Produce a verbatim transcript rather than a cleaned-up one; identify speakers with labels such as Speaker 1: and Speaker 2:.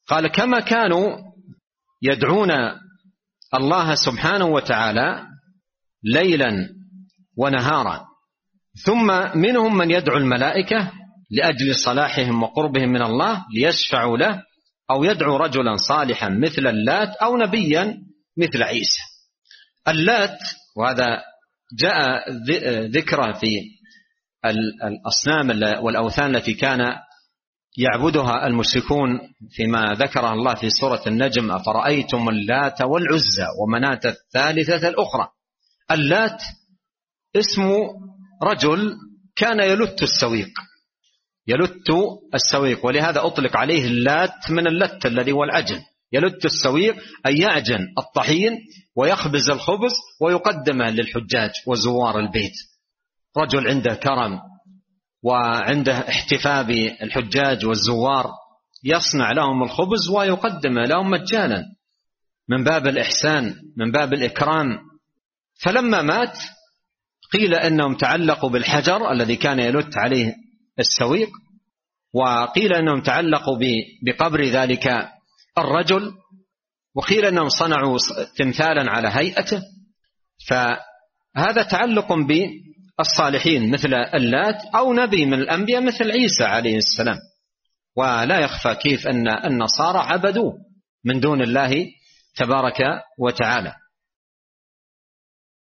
Speaker 1: قال كما كانوا يدعون الله سبحانه وتعالى ليلا ونهارا، ثم منهم من يدعو الملائكة لأجل صلاحهم وقربهم من الله ليشفعوا له، أو يدعو رجلا صالحا مثل اللات أو نبيا مثل عيسى. اللات، وهذا جاء ذكره في الأصنام والأوثان التي كان يعبدها المشركون فيما ذكره الله في سورة النجم: أفرأيتم اللات والعزى ومناة الثالثة الأخرى. اللات اسم رجل كان يلت السويق، يلت السويق، ولهذا أطلق عليه اللات من اللت الذي هو العجن. يلت السويق أي يعجن الطحين ويخبز الخبز ويقدمه للحجاج وزوار البيت. رجل عنده كرم وعنده احتفاء بالحجاج والزوار، يصنع لهم الخبز ويقدمه لهم مجانا من باب الإحسان، من باب الإكرام. فلما مات قيل أنهم تعلقوا بالحجر الذي كان يلت عليه السويق، وقيل أنهم تعلقوا بقبر ذلك الرجل، وقيل أنهم صنعوا تمثالا على هيئته. فهذا تعلق بالصالحين مثل اللات، أو نبي من الأنبياء مثل عيسى عليه السلام. ولا يخفى كيف أن النصارى عبدوه من دون الله تبارك وتعالى.